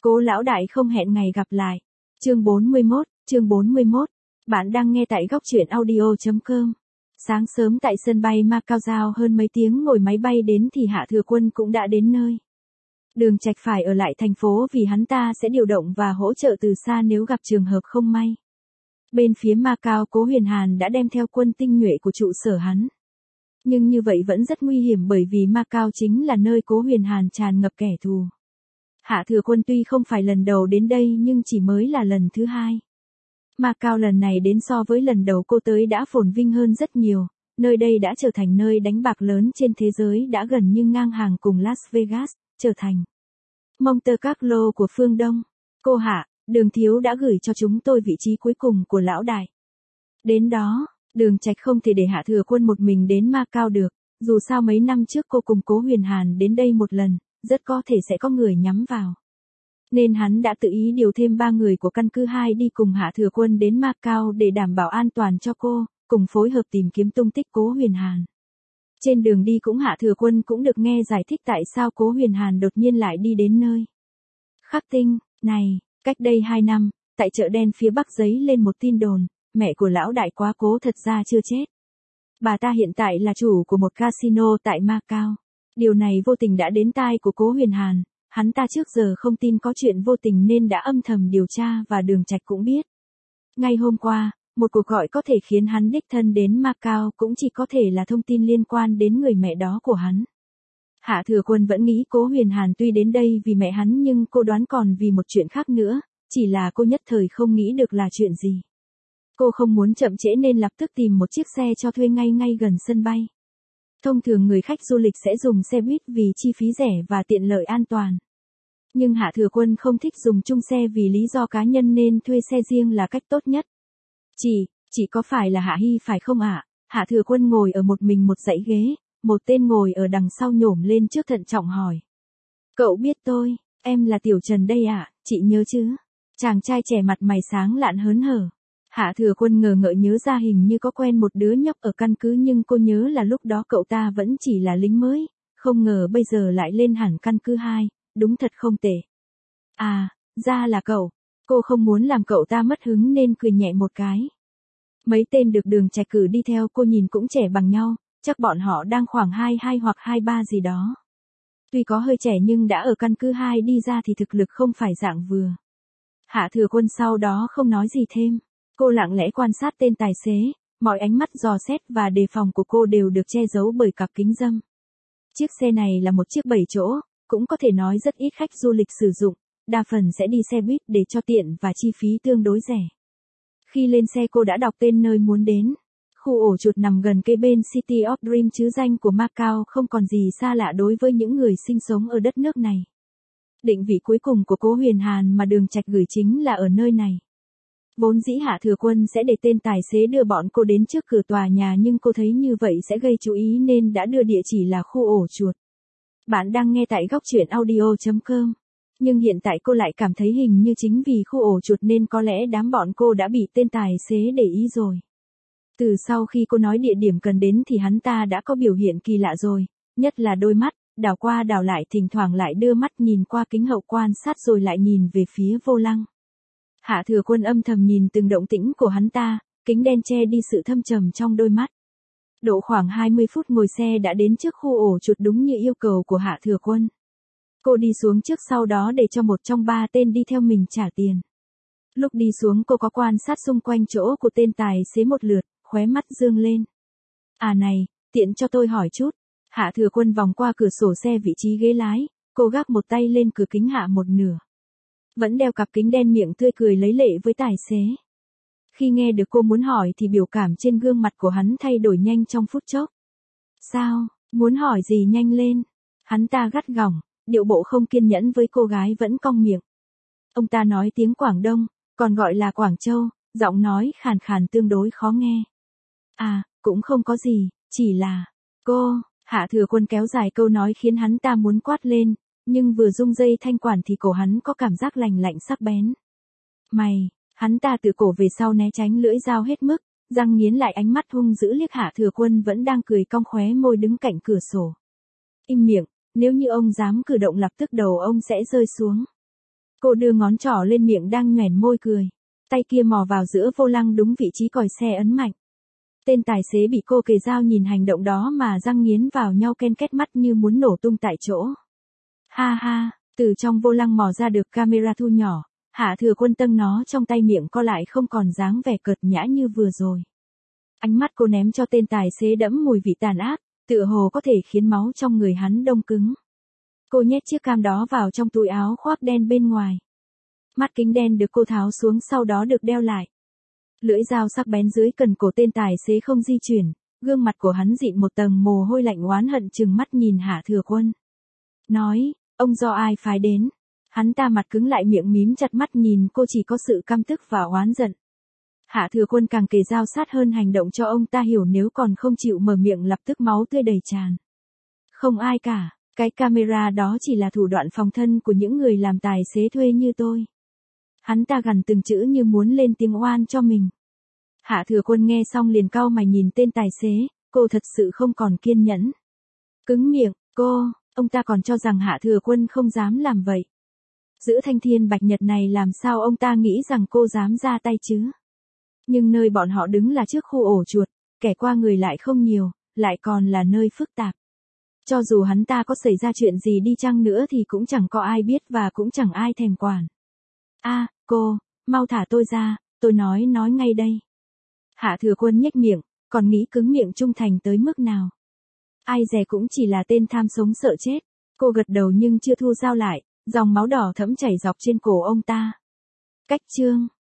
Cố lão đại không hẹn ngày gặp lại. Chương 41. Bạn đang nghe tại góc truyện audio.com. Sáng sớm tại sân bay Macau giao hơn mấy tiếng ngồi máy bay đến thì Hạ Thừa Quân cũng đã đến nơi. Đường Trạch phải ở lại thành phố vì hắn ta sẽ điều động và hỗ trợ từ xa nếu gặp trường hợp không may. Bên phía Macau, Cố Huyền Hàn đã đem theo quân tinh nhuệ của trụ sở hắn. Nhưng như vậy vẫn rất nguy hiểm bởi vì Macau chính là nơi Cố Huyền Hàn tràn ngập kẻ thù. Hạ Thừa Quân tuy không phải lần đầu đến đây nhưng chỉ mới là lần thứ hai. Macau lần này đến so với lần đầu cô tới đã phồn vinh hơn rất nhiều, nơi đây đã trở thành nơi đánh bạc lớn trên thế giới đã gần như ngang hàng cùng Las Vegas, trở thành Monte Carlo của phương Đông. Cô Hạ, Đường thiếu đã gửi cho chúng tôi vị trí cuối cùng của lão đại. Đến đó, Đường Trạch không thể để Hạ Thừa Quân một mình đến Macau được, dù sao mấy năm trước cô cùng Cố Huyền Hàn đến đây một lần, rất có thể sẽ có người nhắm vào. Nên hắn đã tự ý điều thêm 3 người của căn cứ 2 đi cùng Hạ Thừa Quân đến Macau để đảm bảo an toàn cho cô, cùng phối hợp tìm kiếm tung tích Cố Huyền Hàn. Trên đường đi cũng Hạ Thừa Quân cũng được nghe giải thích tại sao Cố Huyền Hàn đột nhiên lại đi đến nơi Khắc Tinh này. Cách đây 2 năm, tại chợ đen phía Bắc giấy lên một tin đồn, mẹ của lão đại quá cố thật ra chưa chết. Bà ta hiện tại là chủ của một casino tại Macau. Điều này vô tình đã đến tai của Cố Huyền Hàn, hắn ta trước giờ không tin có chuyện vô tình nên đã âm thầm điều tra và Đường Trạch cũng biết. Ngay hôm qua, một cuộc gọi có thể khiến hắn đích thân đến Macau cũng chỉ có thể là thông tin liên quan đến người mẹ đó của hắn. Hạ Thừa Quân vẫn nghĩ Cố Huyền Hàn tuy đến đây vì mẹ hắn nhưng cô đoán còn vì một chuyện khác nữa, chỉ là cô nhất thời không nghĩ được là chuyện gì. Cô không muốn chậm trễ nên lập tức tìm một chiếc xe cho thuê ngay gần sân bay. Thông thường người khách du lịch sẽ dùng xe buýt vì chi phí rẻ và tiện lợi an toàn. Nhưng Hạ Thừa Quân không thích dùng chung xe vì lý do cá nhân nên thuê xe riêng là cách tốt nhất. Chị có phải là Hạ Hy phải không ạ? Hạ Thừa Quân ngồi ở một mình một dãy ghế, một tên ngồi ở đằng sau nhổm lên trước thận trọng hỏi. Cậu biết tôi, em là Tiểu Trần đây ạ, chị nhớ chứ? Chàng trai trẻ mặt mày sáng lạn hớn hở. Hạ Thừa Quân ngờ ngợ nhớ ra hình như có quen một đứa nhóc ở căn cứ nhưng cô nhớ là lúc đó cậu ta vẫn chỉ là lính mới, không ngờ bây giờ lại lên hẳn căn cứ 2, đúng thật không tệ. À, ra là cậu. Cô không muốn làm cậu ta mất hứng nên cười nhẹ một cái. Mấy tên được Đường Trạch cử đi theo cô nhìn cũng trẻ bằng nhau, chắc bọn họ đang khoảng 22 hoặc 23 gì đó. Tuy có hơi trẻ nhưng đã ở căn cứ 2 đi ra thì thực lực không phải dạng vừa. Hạ Thừa Quân sau đó không nói gì thêm. Cô lặng lẽ quan sát tên tài xế, mọi ánh mắt dò xét và đề phòng của cô đều được che giấu bởi cặp kính râm. Chiếc xe này là một chiếc 7 chỗ, cũng có thể nói rất ít khách du lịch sử dụng, đa phần sẽ đi xe buýt để cho tiện và chi phí tương đối rẻ. Khi lên xe cô đã đọc tên nơi muốn đến. Khu ổ chuột nằm gần kế bên City of Dream chứ danh của Macau không còn gì xa lạ đối với những người sinh sống ở đất nước này. Định vị cuối cùng của Cố Huyền Hàn mà Đường Trạch gửi chính là ở nơi này. Vốn dĩ Hạ Thừa Quân sẽ để tên tài xế đưa bọn cô đến trước cửa tòa nhà nhưng cô thấy như vậy sẽ gây chú ý nên đã đưa địa chỉ là khu ổ chuột. Bạn đang nghe tại góc truyện audio.com. Nhưng hiện tại cô lại cảm thấy hình như chính vì khu ổ chuột nên có lẽ đám bọn cô đã bị tên tài xế để ý rồi. Từ sau khi cô nói địa điểm cần đến thì hắn ta đã có biểu hiện kỳ lạ rồi, nhất là đôi mắt, đảo qua đảo lại thỉnh thoảng lại đưa mắt nhìn qua kính hậu quan sát rồi lại nhìn về phía vô lăng. Hạ Thừa Quân âm thầm nhìn từng động tĩnh của hắn ta, kính đen che đi sự thâm trầm trong đôi mắt. Độ khoảng 20 phút ngồi xe đã đến trước khu ổ chuột đúng như yêu cầu của Hạ Thừa Quân. Cô đi xuống trước sau đó để cho một trong 3 tên đi theo mình trả tiền. Lúc đi xuống cô có quan sát xung quanh chỗ của tên tài xế một lượt, khóe mắt dương lên. À này, tiện cho tôi hỏi chút. Hạ Thừa Quân vòng qua cửa sổ xe vị trí ghế lái, cô gác một tay lên cửa kính hạ một nửa. Vẫn đeo cặp kính đen miệng tươi cười lấy lệ với tài xế. Khi nghe được cô muốn hỏi thì biểu cảm trên gương mặt của hắn thay đổi nhanh trong phút chốc. Sao, muốn hỏi gì nhanh lên? Hắn ta gắt gỏng, điệu bộ không kiên nhẫn với cô gái vẫn cong miệng. Ông ta nói tiếng Quảng Đông, còn gọi là Quảng Châu, giọng nói khàn khàn tương đối khó nghe. À, cũng không có gì, chỉ là, cô, Hạ Thừa Quân kéo dài câu nói khiến hắn ta muốn quát lên, nhưng vừa rung dây thanh quản thì cổ hắn có cảm giác lành lạnh sắc bén. Mày, hắn ta từ cổ về sau né tránh lưỡi dao hết mức, răng nghiến lại ánh mắt hung dữ liếc Hạ Thừa Quân vẫn đang cười cong khóe môi đứng cạnh cửa sổ. Im miệng, nếu như ông dám cử động lập tức đầu ông sẽ rơi xuống. Cô đưa ngón trỏ lên miệng đang nhoẻn môi cười. Tay kia mò vào giữa vô lăng đúng vị trí còi xe ấn mạnh. Tên tài xế bị cô kề dao nhìn hành động đó mà răng nghiến vào nhau ken két mắt như muốn nổ tung tại chỗ. Ha ha, từ trong vô lăng mò ra được camera thu nhỏ, Hạ Thừa Quân tâng nó trong tay miệng co lại không còn dáng vẻ cợt nhã như vừa rồi. Ánh mắt cô ném cho tên tài xế đẫm mùi vị tàn ác, tựa hồ có thể khiến máu trong người hắn đông cứng. Cô nhét chiếc cam đó vào trong túi áo khoác đen bên ngoài. Mắt kính đen được cô tháo xuống sau đó được đeo lại. Lưỡi dao sắc bén dưới cần cổ tên tài xế không di chuyển, gương mặt của hắn dịn một tầng mồ hôi lạnh oán hận trừng mắt nhìn Hạ Thừa Quân. Nói, ông do ai phái đến? Hắn ta mặt cứng lại miệng mím chặt mắt nhìn cô chỉ có sự căm tức và oán giận. Hạ Thừa Quân càng kề dao sát hơn hành động cho ông ta hiểu nếu còn không chịu mở miệng lập tức máu tươi đầy tràn. Không ai cả, cái camera đó chỉ là thủ đoạn phòng thân của những người làm tài xế thuê như tôi. Hắn ta gằn từng chữ như muốn lên tiếng oan cho mình. Hạ Thừa Quân nghe xong liền cau mày nhìn tên tài xế, cô thật sự không còn kiên nhẫn. Cứng miệng, ông ta còn cho rằng Hạ Thừa Quân không dám làm vậy. Giữa thanh thiên bạch nhật này làm sao ông ta nghĩ rằng cô dám ra tay chứ? Nhưng nơi bọn họ đứng là trước khu ổ chuột, kẻ qua người lại không nhiều, lại còn là nơi phức tạp. Cho dù hắn ta có xảy ra chuyện gì đi chăng nữa thì cũng chẳng có ai biết và cũng chẳng ai thèm quản. Cô, mau thả tôi ra, tôi nói ngay đây. Hạ Thừa Quân nhếch miệng, còn nghĩ cứng miệng trung thành tới mức nào. Ai dè cũng chỉ là tên tham sống sợ chết. Cô gật đầu nhưng chưa thu dao lại, dòng máu đỏ thẫm chảy dọc trên cổ ông ta. Cách chương